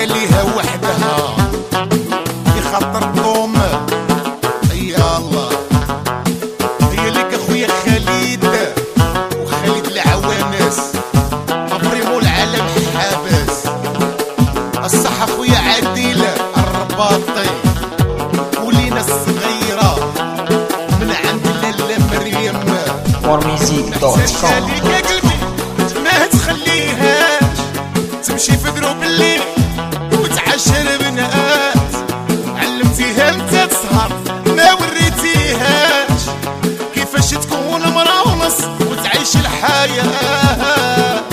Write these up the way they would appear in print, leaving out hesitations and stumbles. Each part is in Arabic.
هي ليها وحدها يخطر الضوم يا الله. هي ليك اخويا خالد وخالد العوانس ابريمو العالم حابس. الصح اخويا عادل الرباطي ولينا الصغيره من عند لاله مريم warmusic.com. يا قلبي ما تخليهاش تمشي في دروب الليل وتعاشر بنات. علمتيها متى تسهر ما وريتيهاش كيفاش تكون مرا ونص وتعيش الحياة.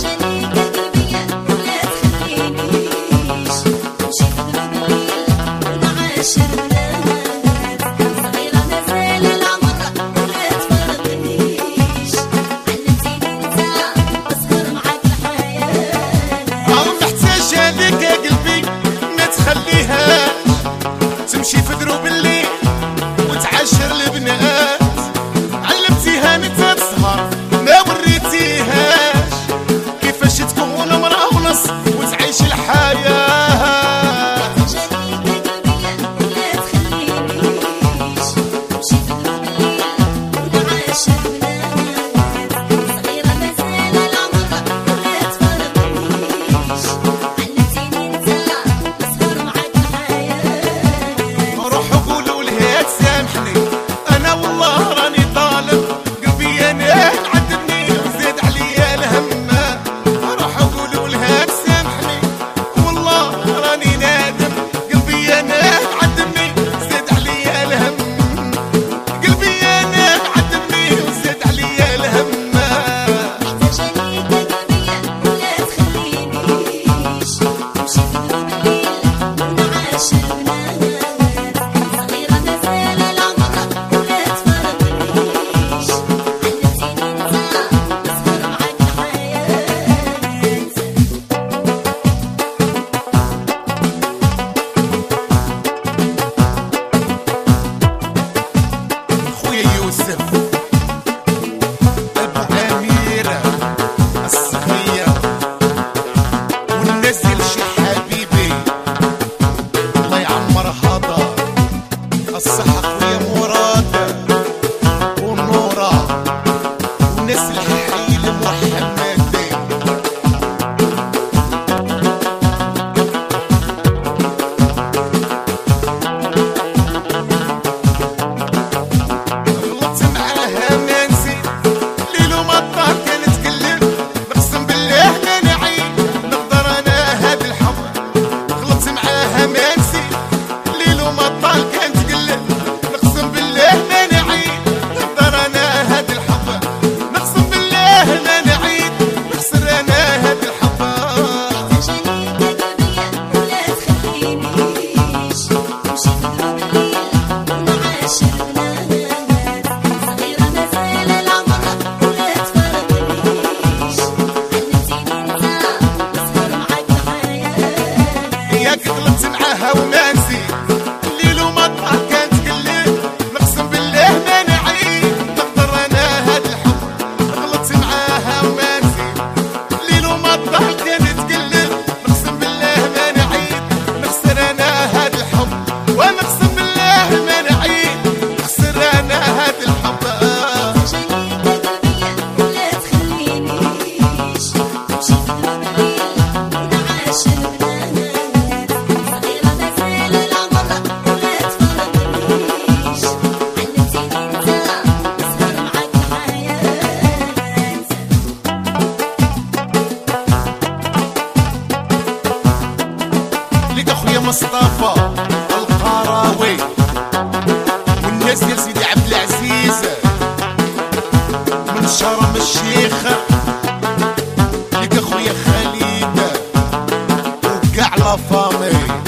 تمشي في دروب الليل وتعاشر البنات. علمتيها متى تسهر ما وريتيهاش كيفاش تكون مرا ونص وتعيش الحياة. مصطفى القراوي والناس يا سيدي عبد العزيز من شرم الشيخ لك اخويا خالد وكاع لا فامي.